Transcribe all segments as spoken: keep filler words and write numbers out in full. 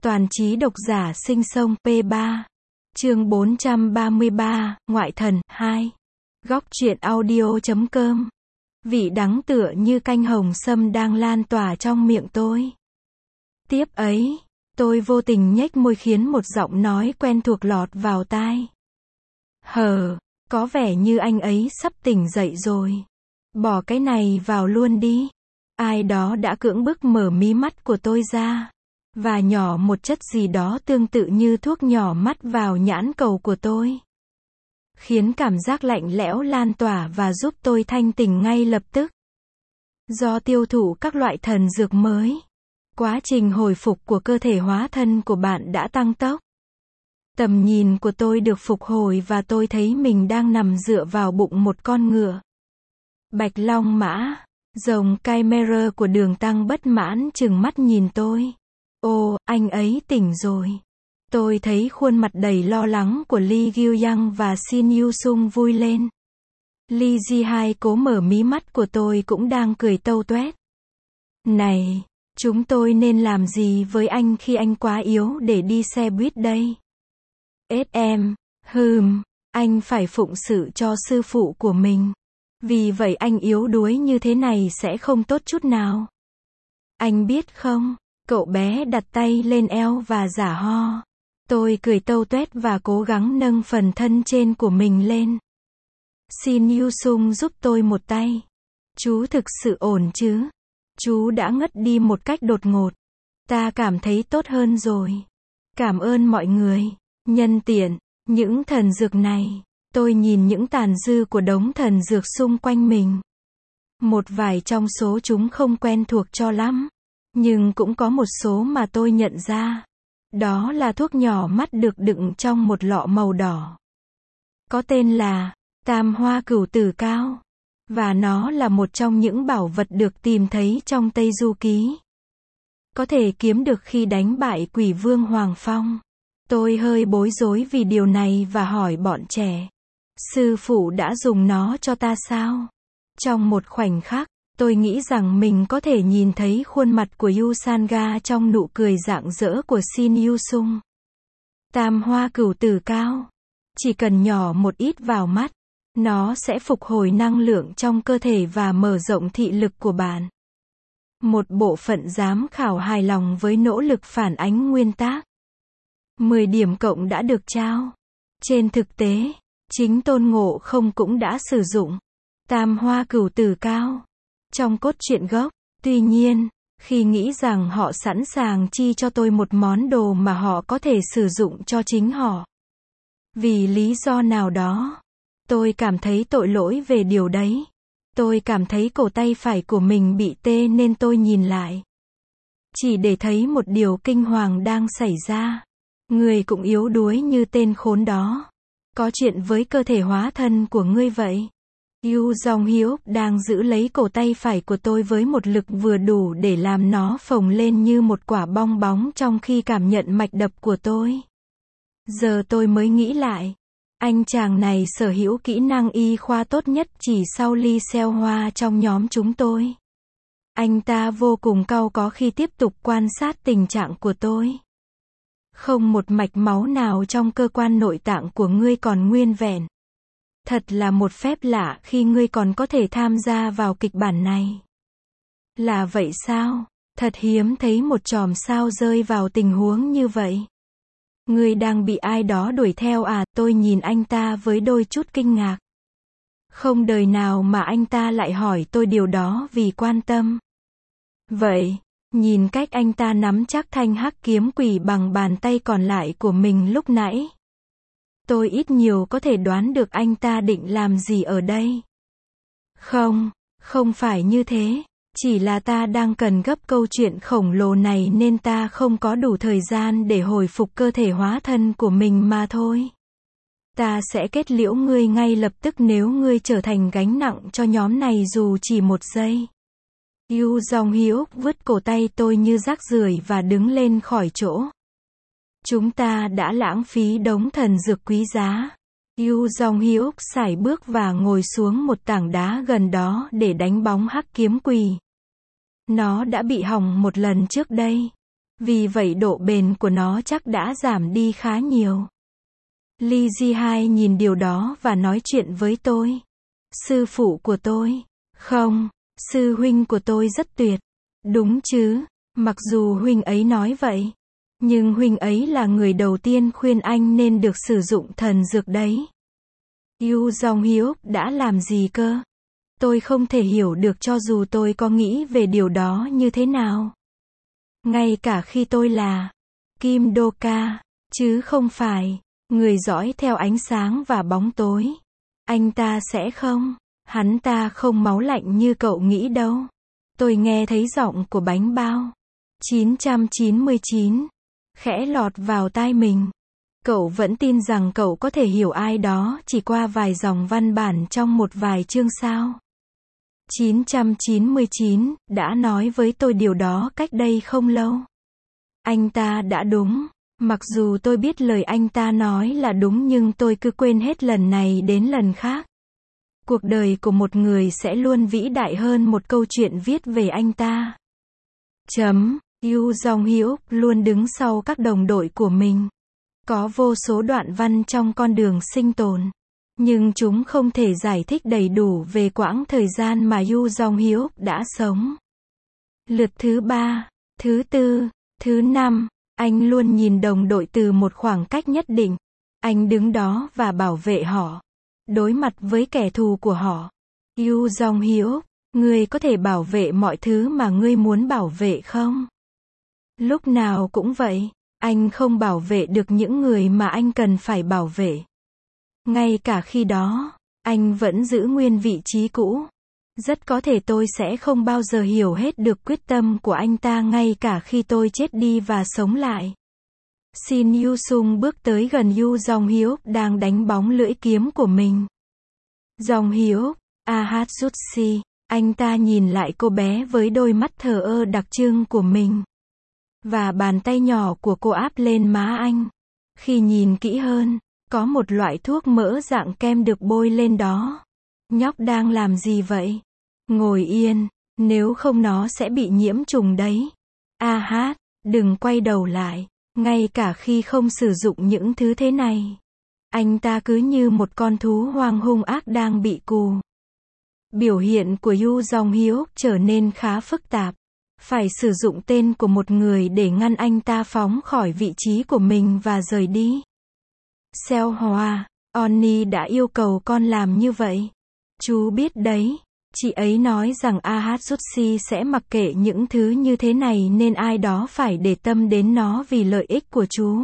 Toàn trí độc giả sinh sông P ba. Chương bốn trăm ba mươi ba, Ngoại thần, hai. Góc truyện audio.com. Vị đắng tựa như canh hồng sâm đang lan tỏa trong miệng tôi. Tiếp ấy, tôi vô tình nhếch môi khiến một giọng nói quen thuộc lọt vào tai. Hờ, có vẻ như anh ấy sắp tỉnh dậy rồi. Bỏ cái này vào luôn đi. Ai đó đã cưỡng bức mở mí mắt của tôi ra, và nhỏ một chất gì đó tương tự như thuốc nhỏ mắt vào nhãn cầu của tôi, khiến cảm giác lạnh lẽo lan tỏa và giúp tôi thanh tỉnh ngay lập tức. Do tiêu thụ các loại thần dược mới, quá trình hồi phục của cơ thể hóa thân của bạn đã tăng tốc. Tầm nhìn của tôi được phục hồi và tôi thấy mình đang nằm dựa vào bụng một con ngựa. Bạch Long Mã, rồng Chimera của Đường Tăng bất mãn trừng mắt nhìn tôi. Ồ, anh ấy tỉnh rồi. Tôi thấy khuôn mặt đầy lo lắng của Lee Gyu-yang và Shin Yu-sung vui lên. Lee Ji-hai cố mở mí mắt của tôi cũng đang cười tâu toét. Này, chúng tôi nên làm gì với anh khi anh quá yếu để đi xe buýt đây? ét em, hừm, anh phải phụng sự cho sư phụ của mình. Vì vậy anh yếu đuối như thế này sẽ không tốt chút nào. Anh biết không? Cậu bé đặt tay lên eo và giả ho. Tôi cười tâu toét và cố gắng nâng phần thân trên của mình lên. Shin Yu-sung giúp tôi một tay. Chú thực sự ổn chứ? Chú đã ngất đi một cách đột ngột. Ta cảm thấy tốt hơn rồi. Cảm ơn mọi người. Nhân tiện, những thần dược này, tôi nhìn những tàn dư của đống thần dược xung quanh mình. Một vài trong số chúng không quen thuộc cho lắm. Nhưng cũng có một số mà tôi nhận ra. Đó là thuốc nhỏ mắt được đựng trong một lọ màu đỏ. Có tên là Tam Hoa Cửu Tử Cao. Và nó là một trong những bảo vật được tìm thấy trong Tây Du Ký. Có thể kiếm được khi đánh bại quỷ vương Hoàng Phong. Tôi hơi bối rối vì điều này và hỏi bọn trẻ. Sư phụ đã dùng nó cho ta sao? Trong một khoảnh khắc, tôi nghĩ rằng mình có thể nhìn thấy khuôn mặt của Yu Sanga trong nụ cười rạng rỡ của Shin Yu-sung. Tam Hoa Cửu Tử Cao. Chỉ cần nhỏ một ít vào mắt, nó sẽ phục hồi năng lượng trong cơ thể và mở rộng thị lực của bạn. Một bộ phận giám khảo hài lòng với nỗ lực phản ánh nguyên tác. mười điểm cộng đã được trao. Trên thực tế, chính Tôn Ngộ Không cũng đã sử dụng Tam Hoa Cửu Tử Cao trong cốt truyện gốc. Tuy nhiên, khi nghĩ rằng họ sẵn sàng chi cho tôi một món đồ mà họ có thể sử dụng cho chính họ, vì lý do nào đó, tôi cảm thấy tội lỗi về điều đấy. Tôi cảm thấy cổ tay phải của mình bị tê nên tôi nhìn lại, chỉ để thấy một điều kinh hoàng đang xảy ra. Người cũng yếu đuối như tên khốn đó. Có chuyện với cơ thể hóa thân của ngươi vậy? Yu Jong-hyuk đang giữ lấy cổ tay phải của tôi với một lực vừa đủ để làm nó phồng lên như một quả bong bóng trong khi cảm nhận mạch đập của tôi. Giờ tôi mới nghĩ lại. Anh chàng này sở hữu kỹ năng y khoa tốt nhất chỉ sau Lee Seo Hoa trong nhóm chúng tôi. Anh ta vô cùng cau có khi tiếp tục quan sát tình trạng của tôi. Không một mạch máu nào trong cơ quan nội tạng của ngươi còn nguyên vẹn. Thật là một phép lạ khi ngươi còn có thể tham gia vào kịch bản này. Là vậy sao? Thật hiếm thấy một chòm sao rơi vào tình huống như vậy. Ngươi đang bị ai đó đuổi theo à? Tôi nhìn anh ta với đôi chút kinh ngạc. Không đời nào mà anh ta lại hỏi tôi điều đó vì quan tâm. Vậy, nhìn cách anh ta nắm chắc thanh hắc kiếm quỷ bằng bàn tay còn lại của mình lúc nãy, tôi ít nhiều có thể đoán được anh ta định làm gì ở đây. Không, không phải như thế. Chỉ là ta đang cần gấp câu chuyện khổng lồ này nên ta không có đủ thời gian để hồi phục cơ thể hóa thân của mình mà thôi. Ta sẽ kết liễu ngươi ngay lập tức nếu ngươi trở thành gánh nặng cho nhóm này dù chỉ một giây. Yu Jong-hyuk vứt cổ tay tôi như rác rưởi và đứng lên khỏi chỗ. Chúng ta đã lãng phí đống thần dược quý giá. Yu Jong-hyuk sải bước và ngồi xuống một tảng đá gần đó để đánh bóng hắc kiếm quỷ. Nó đã bị hỏng một lần trước đây. Vì vậy độ bền của nó chắc đã giảm đi khá nhiều. Lee Ji-hai nhìn điều đó và nói chuyện với tôi. Sư phụ của tôi. Không, sư huynh của tôi rất tuyệt. Đúng chứ, mặc dù huynh ấy nói vậy. Nhưng huynh ấy là người đầu tiên khuyên anh nên được sử dụng thần dược đấy. Yu Jong-hyuk đã làm gì cơ? Tôi không thể hiểu được cho dù tôi có nghĩ về điều đó như thế nào. Ngay cả khi tôi là Kim Do-ka, chứ không phải người dõi theo ánh sáng và bóng tối. Anh ta sẽ không. Hắn ta không máu lạnh như cậu nghĩ đâu. Tôi nghe thấy giọng của bánh bao. chín trăm chín mươi chín. Khẽ lọt vào tai mình. Cậu vẫn tin rằng cậu có thể hiểu ai đó chỉ qua vài dòng văn bản trong một vài chương sao? chín trăm chín mươi chín, đã nói với tôi điều đó cách đây không lâu. Anh ta đã đúng. Mặc dù tôi biết lời anh ta nói là đúng nhưng tôi cứ quên hết lần này đến lần khác. Cuộc đời của một người sẽ luôn vĩ đại hơn một câu chuyện viết về anh ta. Chấm. Yu Jong-hyuk luôn đứng sau các đồng đội của mình. Có vô số đoạn văn trong con đường sinh tồn. Nhưng chúng không thể giải thích đầy đủ về quãng thời gian mà Yu Jong-hyuk đã sống. Lượt thứ ba, thứ tư, thứ năm, anh luôn nhìn đồng đội từ một khoảng cách nhất định. Anh đứng đó và bảo vệ họ. Đối mặt với kẻ thù của họ. Yu Jong-hyuk, ngươi có thể bảo vệ mọi thứ mà ngươi muốn bảo vệ không? Lúc nào cũng vậy, anh không bảo vệ được những người mà anh cần phải bảo vệ. Ngay cả khi đó, anh vẫn giữ nguyên vị trí cũ. Rất có thể tôi sẽ không bao giờ hiểu hết được quyết tâm của anh ta ngay cả khi tôi chết đi và sống lại. Shin Yu-sung bước tới gần Yu Jong-hyuk đang đánh bóng lưỡi kiếm của mình. Jong-hyuk, Ahatsushi, anh ta nhìn lại cô bé với đôi mắt thờ ơ đặc trưng của mình. Và bàn tay nhỏ của cô áp lên má anh. Khi nhìn kỹ hơn, có một loại thuốc mỡ dạng kem được bôi lên đó. Nhóc đang làm gì vậy? Ngồi yên, nếu không nó sẽ bị nhiễm trùng đấy. A hát, đừng quay đầu lại, ngay cả khi không sử dụng những thứ thế này. Anh ta cứ như một con thú hoang hung ác đang bị cù. Biểu hiện của Yu Jong-hyuk trở nên khá phức tạp. Phải sử dụng tên của một người để ngăn anh ta phóng khỏi vị trí của mình và rời đi. Seo Hoa, Onni đã yêu cầu con làm như vậy. Chú biết đấy. Chị ấy nói rằng Ahatsushi sẽ mặc kệ những thứ như thế này nên ai đó phải để tâm đến nó vì lợi ích của chú.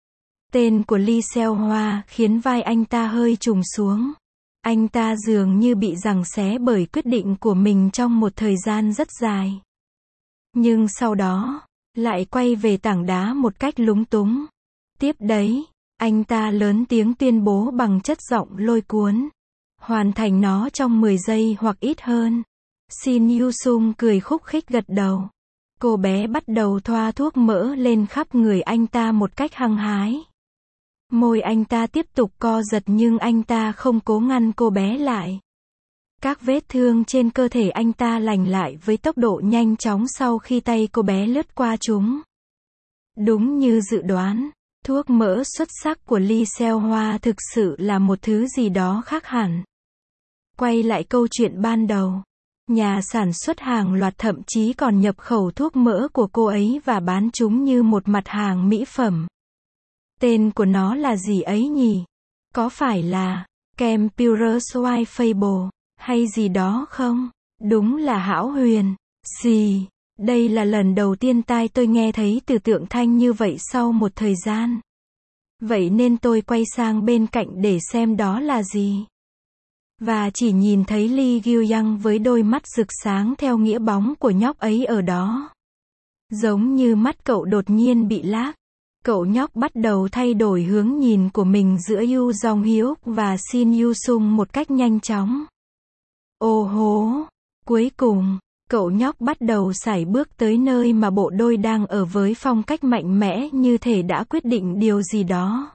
Tên của Lee Seo Hoa khiến vai anh ta hơi trùng xuống. Anh ta dường như bị giằng xé bởi quyết định của mình trong một thời gian rất dài. Nhưng sau đó, lại quay về tảng đá một cách lúng túng. Tiếp đấy, anh ta lớn tiếng tuyên bố bằng chất giọng lôi cuốn. Hoàn thành nó trong mười giây hoặc ít hơn. Shin Yu-sung cười khúc khích gật đầu. Cô bé bắt đầu thoa thuốc mỡ lên khắp người anh ta một cách hăng hái. Môi anh ta tiếp tục co giật nhưng anh ta không cố ngăn cô bé lại. Các vết thương trên cơ thể anh ta lành lại với tốc độ nhanh chóng sau khi tay cô bé lướt qua chúng. Đúng như dự đoán, thuốc mỡ xuất sắc của Lee Seo Hoa thực sự là một thứ gì đó khác hẳn. Quay lại câu chuyện ban đầu. Nhà sản xuất hàng loạt thậm chí còn nhập khẩu thuốc mỡ của cô ấy và bán chúng như một mặt hàng mỹ phẩm. Tên của nó là gì ấy nhỉ? Có phải là kem Pure Fable hay gì đó không? Đúng là hão huyền. Gì? Đây là lần đầu tiên tai tôi nghe thấy từ tượng thanh như vậy sau một thời gian. Vậy nên tôi quay sang bên cạnh để xem đó là gì. Và chỉ nhìn thấy Lee Gyu-young với đôi mắt rực sáng theo nghĩa bóng của nhóc ấy ở đó. Giống như mắt cậu đột nhiên bị lag. Cậu nhóc bắt đầu thay đổi hướng nhìn của mình giữa Yu Jong-hyuk và Shin Yu-sung một cách nhanh chóng. Ô hố! Cuối cùng, cậu nhóc bắt đầu sải bước tới nơi mà bộ đôi đang ở với phong cách mạnh mẽ như thể đã quyết định điều gì đó.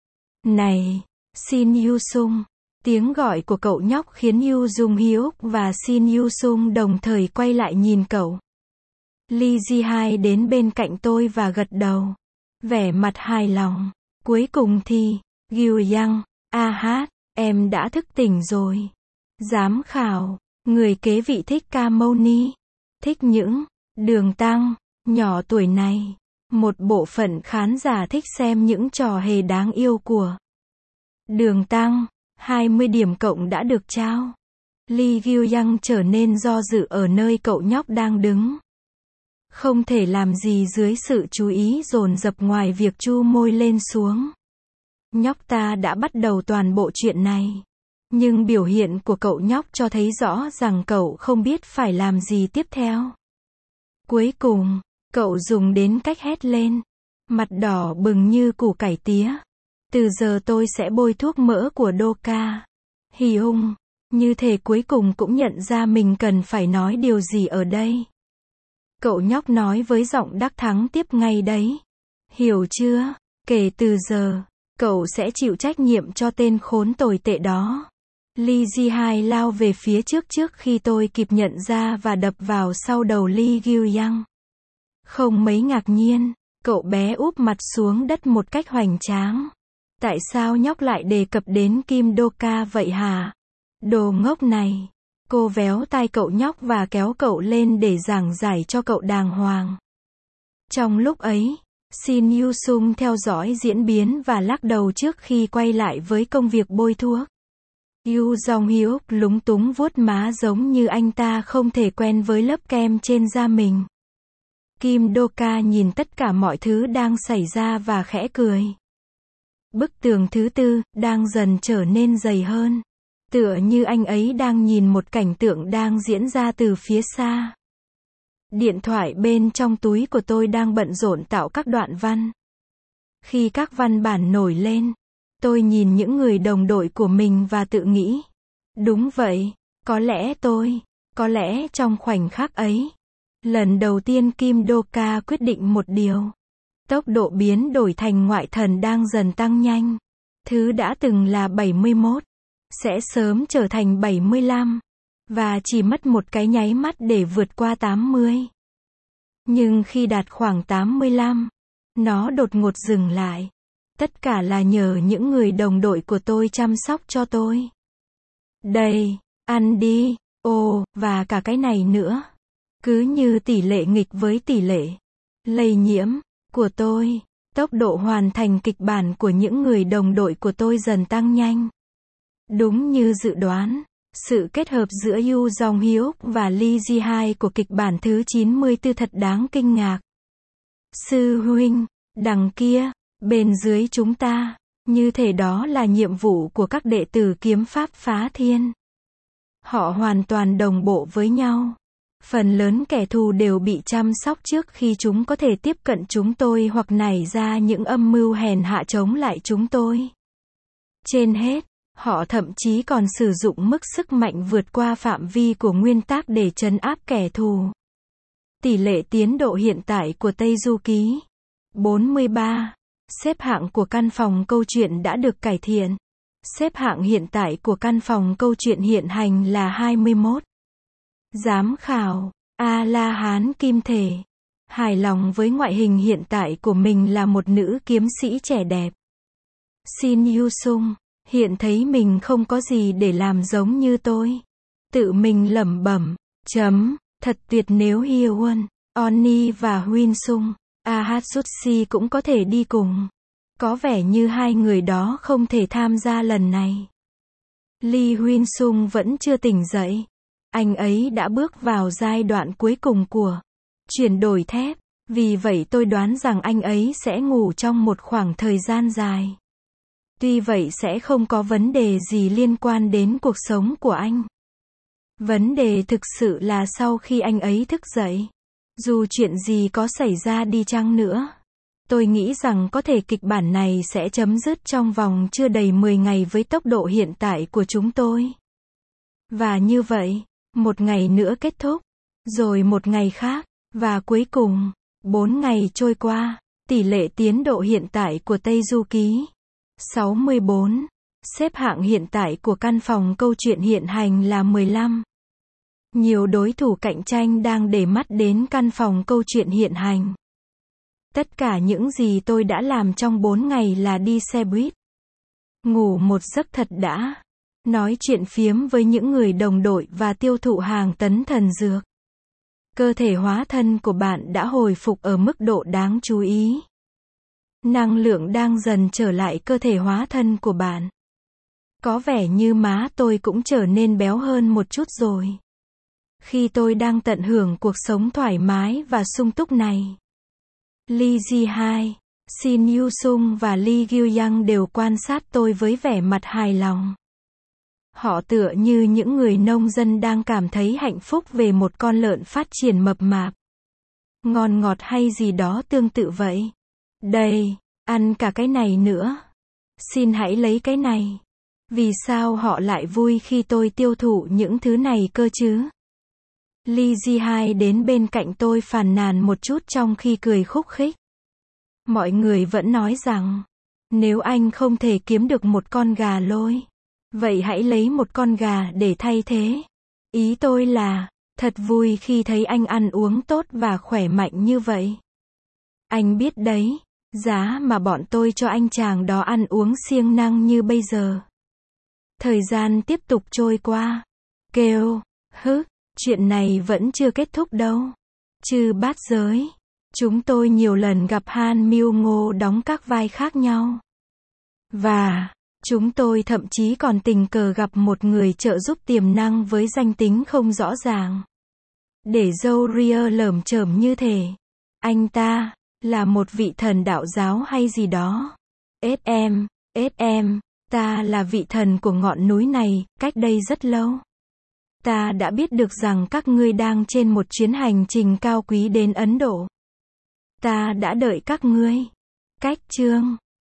Này! Shin Yu-sung! Tiếng gọi của cậu nhóc khiến Yu Jong-hyuk và Shin Yu-sung đồng thời quay lại nhìn cậu. Lee Ji-hai đến bên cạnh tôi và gật đầu. Vẻ mặt hài lòng. Cuối cùng thì, Gyu-yang, a hát, em đã thức tỉnh rồi. Giám khảo, người kế vị Thích Ca Mâu Ni. Thích những đường tăng, nhỏ tuổi này. Một bộ phận khán giả thích xem những trò hề đáng yêu của đường tăng. hai mươi điểm cộng đã được trao. Lee Gyu-yang trở nên do dự ở nơi cậu nhóc đang đứng. Không thể làm gì dưới sự chú ý dồn dập ngoài việc chu môi lên xuống. Nhóc ta đã bắt đầu toàn bộ chuyện này. Nhưng biểu hiện của cậu nhóc cho thấy rõ rằng cậu không biết phải làm gì tiếp theo. Cuối cùng, cậu dùng đến cách hét lên. Mặt đỏ bừng như củ cải tía. Từ giờ tôi sẽ bôi thuốc mỡ của Doka. Hì hung. Như thể cuối cùng cũng nhận ra mình cần phải nói điều gì ở đây. Cậu nhóc nói với giọng đắc thắng tiếp ngay đấy. Hiểu chưa? Kể từ giờ, cậu sẽ chịu trách nhiệm cho tên khốn tồi tệ đó. Lee Ji-hai lao về phía trước trước khi tôi kịp nhận ra và đập vào sau đầu Lee Gyu-yang. Không mấy ngạc nhiên, cậu bé úp mặt xuống đất một cách hoành tráng. Tại sao nhóc lại đề cập đến Kim Doka vậy hả? Đồ ngốc này. Cô véo tai cậu nhóc và kéo cậu lên để giảng giải cho cậu đàng hoàng. Trong lúc ấy, Shin Yu-sung theo dõi diễn biến và lắc đầu trước khi quay lại với công việc bôi thuốc. Yu Jong-hyuk lúng túng vuốt má giống như anh ta không thể quen với lớp kem trên da mình. Kim Doka nhìn tất cả mọi thứ đang xảy ra và khẽ cười. Bức tường thứ tư đang dần trở nên dày hơn. Tựa như anh ấy đang nhìn một cảnh tượng đang diễn ra từ phía xa. Điện thoại bên trong túi của tôi đang bận rộn tạo các đoạn văn. Khi các văn bản nổi lên, tôi nhìn những người đồng đội của mình và tự nghĩ. Đúng vậy, có lẽ tôi, có lẽ trong khoảnh khắc ấy, lần đầu tiên Kim Doka quyết định một điều. Tốc độ biến đổi thành ngoại thần đang dần tăng nhanh. Thứ đã từng là bảy mươi mốt. Sẽ sớm trở thành bảy mươi lăm. Và chỉ mất một cái nháy mắt để vượt qua tám mươi. Nhưng khi đạt khoảng tám mươi lăm, nó đột ngột dừng lại. Tất cả là nhờ những người đồng đội của tôi chăm sóc cho tôi. Đây, ăn đi, ồ, và cả cái này nữa. Cứ như tỷ lệ nghịch với tỷ lệ lây nhiễm của tôi, tốc độ hoàn thành kịch bản của những người đồng đội của tôi dần tăng nhanh. Đúng như dự đoán, sự kết hợp giữa Yu Jong-hyuk và Lee Ji-hai của kịch bản thứ chín mươi tư thật đáng kinh ngạc. Sư huynh, đằng kia, bên dưới chúng ta, như thể đó là nhiệm vụ của các đệ tử kiếm pháp phá thiên. Họ hoàn toàn đồng bộ với nhau. Phần lớn kẻ thù đều bị chăm sóc trước khi chúng có thể tiếp cận chúng tôi hoặc nảy ra những âm mưu hèn hạ chống lại chúng tôi. Trên hết, họ thậm chí còn sử dụng mức sức mạnh vượt qua phạm vi của nguyên tắc để trấn áp kẻ thù. Tỷ lệ tiến độ hiện tại của Tây Du Ký bốn mươi ba. Xếp hạng của căn phòng câu chuyện đã được cải thiện. Xếp hạng hiện tại của căn phòng câu chuyện hiện hành là hai mươi mốt. Giám khảo, A-la-hán kim thể. Hài lòng với ngoại hình hiện tại của mình là một nữ kiếm sĩ trẻ đẹp. Shin Yu-sung, hiện thấy mình không có gì để làm giống như tôi. Tự mình lẩm bẩm, chấm, thật tuyệt nếu Hyewon, Onni và Huynh Sung, Ahatsushi cũng có thể đi cùng. Có vẻ như hai người đó không thể tham gia lần này. Lee Huynh Sung vẫn chưa tỉnh dậy. Anh ấy đã bước vào giai đoạn cuối cùng của chuyển đổi thép. Vì vậy tôi đoán rằng anh ấy sẽ ngủ trong một khoảng thời gian dài. Tuy vậy sẽ không có vấn đề gì liên quan đến cuộc sống của anh. Vấn đề thực sự là sau khi anh ấy thức dậy, dù chuyện gì có xảy ra đi chăng nữa, tôi nghĩ rằng có thể kịch bản này sẽ chấm dứt trong vòng chưa đầy mười ngày với tốc độ hiện tại của chúng tôi. Và như vậy, một ngày nữa kết thúc, rồi một ngày khác, và cuối cùng, bốn ngày trôi qua, tỷ lệ tiến độ hiện tại của Tây Du Ký sáu mươi bốn. Xếp hạng hiện tại của căn phòng câu chuyện hiện hành là mười lăm. Nhiều đối thủ cạnh tranh đang để mắt đến căn phòng câu chuyện hiện hành. Tất cả những gì tôi đã làm trong bốn ngày là đi xe buýt, ngủ một giấc thật đã, nói chuyện phiếm với những người đồng đội và tiêu thụ hàng tấn thần dược. Cơ thể hóa thân của bạn đã hồi phục ở mức độ đáng chú ý. Năng lượng đang dần trở lại cơ thể hóa thân của bạn. Có vẻ như má tôi cũng trở nên béo hơn một chút rồi. Khi tôi đang tận hưởng cuộc sống thoải mái và sung túc này. Lee Ji-hai, Shin Yu-sung và Lee Gyu-young đều quan sát tôi với vẻ mặt hài lòng. Họ tựa như những người nông dân đang cảm thấy hạnh phúc về một con lợn phát triển mập mạp. Ngon ngọt hay gì đó tương tự vậy. Đây, ăn cả cái này nữa. Xin hãy lấy cái này. Vì sao họ lại vui khi tôi tiêu thụ những thứ này cơ chứ? Lee Ji-hai đến bên cạnh tôi phàn nàn một chút trong khi cười khúc khích. Mọi người vẫn nói rằng, nếu anh không thể kiếm được một con gà lôi, vậy hãy lấy một con gà để thay thế. Ý tôi là, thật vui khi thấy anh ăn uống tốt và khỏe mạnh như vậy. Anh biết đấy, giá mà bọn tôi cho anh chàng đó ăn uống siêng năng như bây giờ. Thời gian tiếp tục trôi qua. Kêu, hứ, chuyện này vẫn chưa kết thúc đâu. Chư bát giới. Chúng tôi nhiều lần gặp Han Mưu Ngô đóng các vai khác nhau. Và, chúng tôi thậm chí còn tình cờ gặp một người trợ giúp tiềm năng với danh tính không rõ ràng. Để dâu ria lởm chởm như thể. Anh ta, là một vị thần đạo giáo hay gì đó. ét em, ét em, ta là vị thần của ngọn núi này, cách đây rất lâu. Ta đã biết được rằng các ngươi đang trên một chuyến hành trình cao quý đến Ấn Độ. Ta đã đợi các ngươi. Cách chương